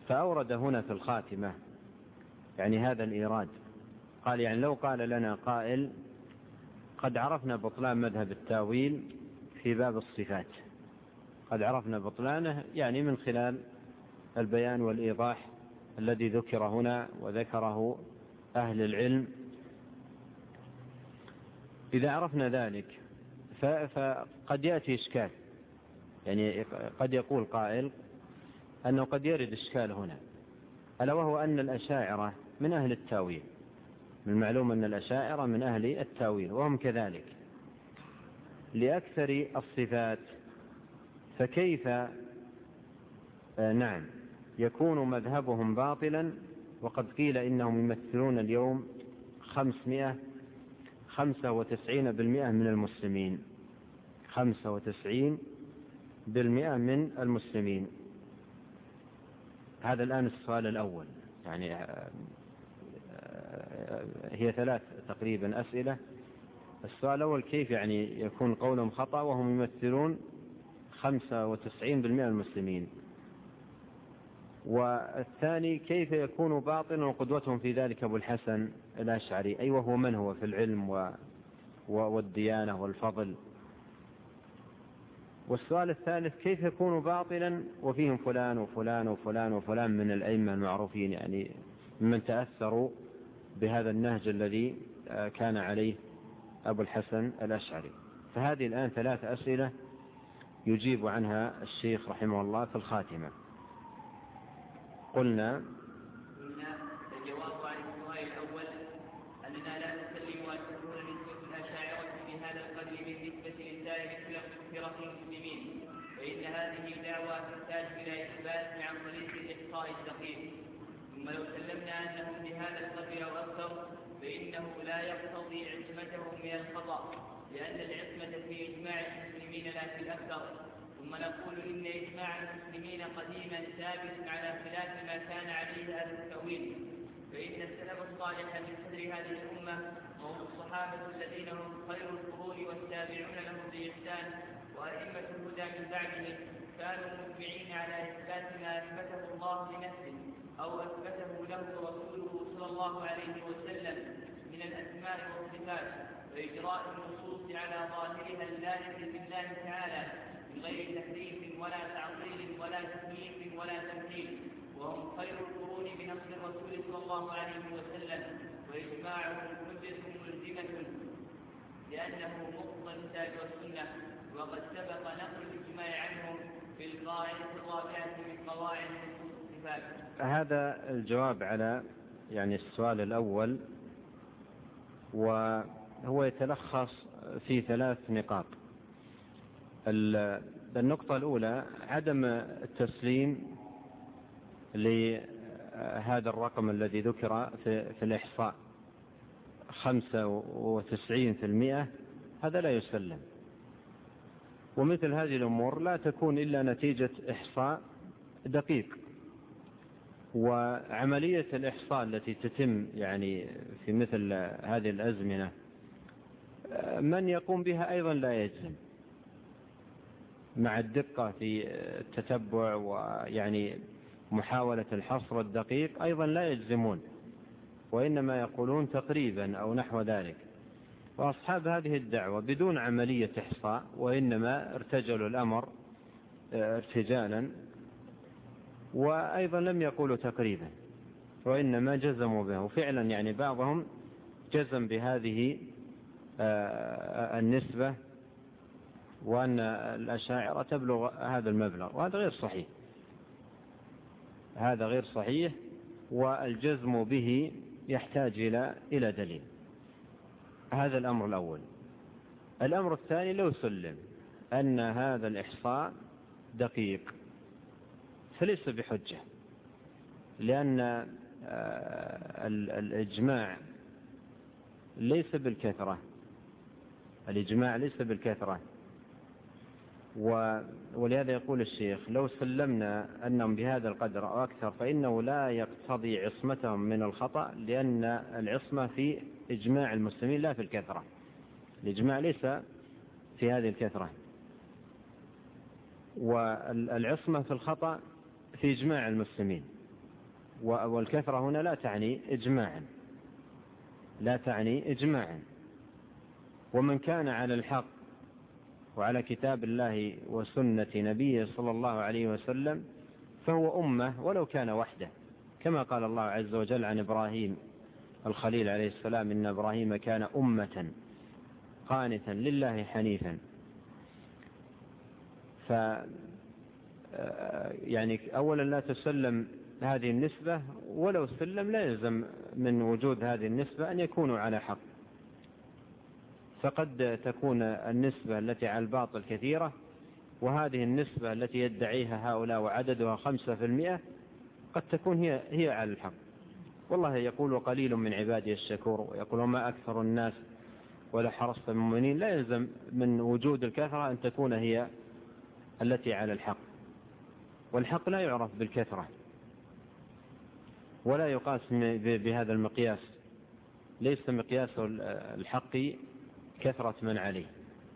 فأورد هنا في الخاتمة يعني هذا الإيراد، قال يعني لو قال لنا قائل قد عرفنا بطلان مذهب التاويل في باب الصفات، قد عرفنا بطلانه يعني من خلال البيان والإيضاح الذي ذكر هنا وذكره أهل العلم، إذا عرفنا ذلك فقد يأتي إشكال، يعني قد يقول قائل أنه قد يرد إشكال هنا، ألا وهو أن الأشاعرة من أهل التاويل، من المعلوم أن الأشاعرة من أهل التاويل وهم كذلك لأكثر الصفات، فكيف نعم يكون مذهبهم باطلا وقد قيل إنهم يمثلون اليوم 95% من المسلمين، 95% من المسلمين. هذا الآن السؤال الأول، يعني هي 3 تقريبا أسئلة. السؤال الأول كيف يعني يكون قولهم خطأ وهم يمثلون 95% من المسلمين، والثاني كيف يكون باطلا وقدوتهم في ذلك أبو الحسن الأشعري، أي وهو من هو في العلم والديانة والفضل. والسؤال الثالث كيف يكون باطلا وفيهم فلان وفلان وفلان وفلان من الأئمة المعروفين، يعني ممن تأثروا بهذا النهج الذي كان عليه أبو الحسن الأشعري. فهذه الآن 3 أسئلة يجيب عنها الشيخ رحمه الله في الخاتمة. قلنا الجواب عن السؤال الأول أننا لا نسلم أن تكون نسبة الأشاعرة بهذا القدر بالنسبة لسائر فرق المسلمين، فإن هذه دعوة تحتاج إلى إثبات عن طريق الإحصاء الدقيق. ثم لو سلمنا أنهم بهذا القدر أو أكثر فإنه لا يقتضي عصمتهم من الخطأ، لأن العصمة في إجماع المسلمين لا في الأكثر. ثم نقول إن إجماع المسلمين قديما ثابت على خلاف ما كان عليه أهل التأويل، فإن السلف الصالح من صدر هذه الأمة وهم الصحابة الذين هم خير القرون والتابعون لهم بإحسان وأئمة الهدى من بعدهم كانوا مجمعين على إثبات ما أثبته الله لنفسه أو أثبته له رسوله صلى الله عليه وسلم من الأسماء والصفات، وإجراء النصوص على ظاهرها اللائق بالله تعالى من غير تحريف ولا تعطيل ولا تكييف ولا تمثيل، وهم خير القرون بنص الرسول صلى الله عليه وسلم، وإجماعهم حجة ملزمة لأنه مقتضى الكتاب والسنة، وقد سبق نقل الإجماع عنهم في القاعدة الرابعة من قواعد الصفات. هذا الجواب على يعني السؤال الأول، وهو يتلخص في 3 نقاط. النقطة الأولى عدم التسليم لهذا الرقم الذي ذكر في الإحصاء 95%، هذا لا يسلم. ومثل هذه الأمور لا تكون إلا نتيجة إحصاء دقيق، وعملية الإحصاء التي تتم يعني في مثل هذه الأزمنة من يقوم بها أيضا لا يجزم، مع الدقة في التتبع ويعني محاولة الحصر الدقيق أيضا لا يجزمون، وإنما يقولون تقريبا أو نحو ذلك. وأصحاب هذه الدعوة بدون عملية إحصاء وإنما ارتجلوا الأمر ارتجالا، وأيضا لم يقولوا تقريبا وإنما جزموا به. وفعلا يعني بعضهم جزم بهذه النسبة وأن الأشاعرة تبلغ هذا المبلغ، وهذا غير صحيح، هذا غير صحيح، والجزم به يحتاج إلى دليل. هذا الأمر الأول. الأمر الثاني لو سلم أن هذا الإحصاء دقيق فليس بحجة، لأن الإجماع ليس بالكثرة، الإجماع ليس بالكثرة. ولهذا يقول الشيخ لو سلمنا أنهم بهذا القدر أو أكثر فإنه لا يقتضي عصمتهم من الخطأ، لأن العصمة في إجماع المسلمين لا في الكثرة، الإجماع ليس في هذه الكثرة، والعصمة في الخطأ في إجماع المسلمين. والكثرة هنا لا تعني إجماعا. ومن كان على الحق وعلى كتاب الله وسنة نبيه صلى الله عليه وسلم فهو أمة ولو كان وحده، كما قال الله عز وجل عن إبراهيم الخليل عليه السلام: إن إبراهيم كان أمة قانتا لله حنيفا. يعني أولا لا تسلم هذه النسبة، ولو سلم لا يلزم من وجود هذه النسبة أن يكونوا على حق، فقد تكون النسبة التي على الباطل كثيرة، وهذه النسبة التي يدعيها هؤلاء وعددها 5% قد تكون هي على الحق. والله يقول: وقليل من عبادي الشكور، ويقول: وما أكثر الناس ولا حرصت المؤمنين. لا يلزم من وجود الكثرة أن تكون هي التي على الحق، والحق لا يعرف بالكثرة ولا يقاس بهذا المقياس. ليس مقياس الحق كثرة من عليه،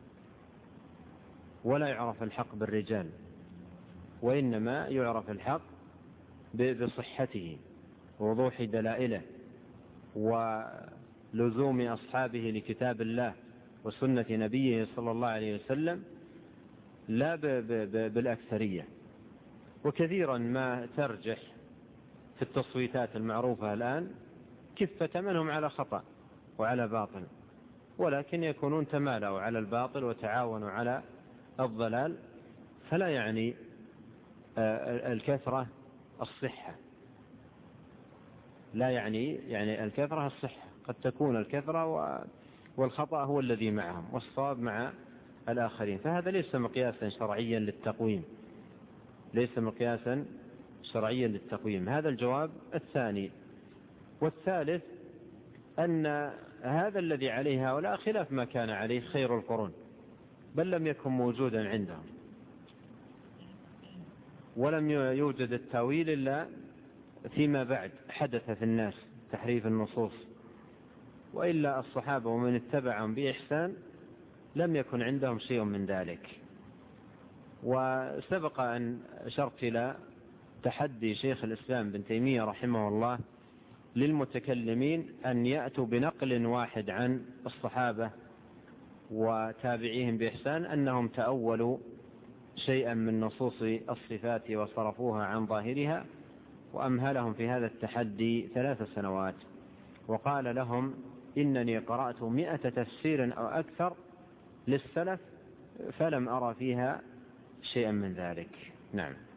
ولا يعرف الحق بالرجال، وإنما يعرف الحق بصحته ووضوح دلائله ولزوم أصحابه لكتاب الله وسنة نبيه صلى الله عليه وسلم، لا بالأكثرية. وكثيرا ما ترجح في التصويتات المعروفة الآن كفة منهم على خطأ وعلى باطل، ولكن يكونون تمالوا على الباطل وتعاونوا على الضلال. فلا يعني الكثرة الصحة، لا يعني الكثرة الصحة. قد تكون الكثرة والخطأ هو الذي معهم والصواب مع الآخرين. فهذا ليس مقياسا شرعيا للتقويم، ليس مقياسا شرعيا للتقويم. هذا الجواب الثاني. والثالث أن هذا الذي عليه هؤلاء خلاف ما كان عليه خير القرون، بل لم يكن موجودا عندهم، ولم يوجد التأويل إلا فيما بعد حدث في الناس تحريف النصوص، وإلا الصحابة ومن اتبعهم بإحسان لم يكن عندهم شيء من ذلك. وسبق أن أشرت إلى تحدي شيخ الإسلام بن تيمية رحمه الله للمتكلمين أن يأتوا بنقل واحد عن الصحابة وتابعيهم بإحسان أنهم تأولوا شيئا من نصوص الصفات وصرفوها عن ظاهرها، وأمهلهم في هذا التحدي 3 سنوات، وقال لهم: إنني قرأت 100 تفسير أو أكثر للسلف فلم أرى فيها شيئا من ذلك. نعم.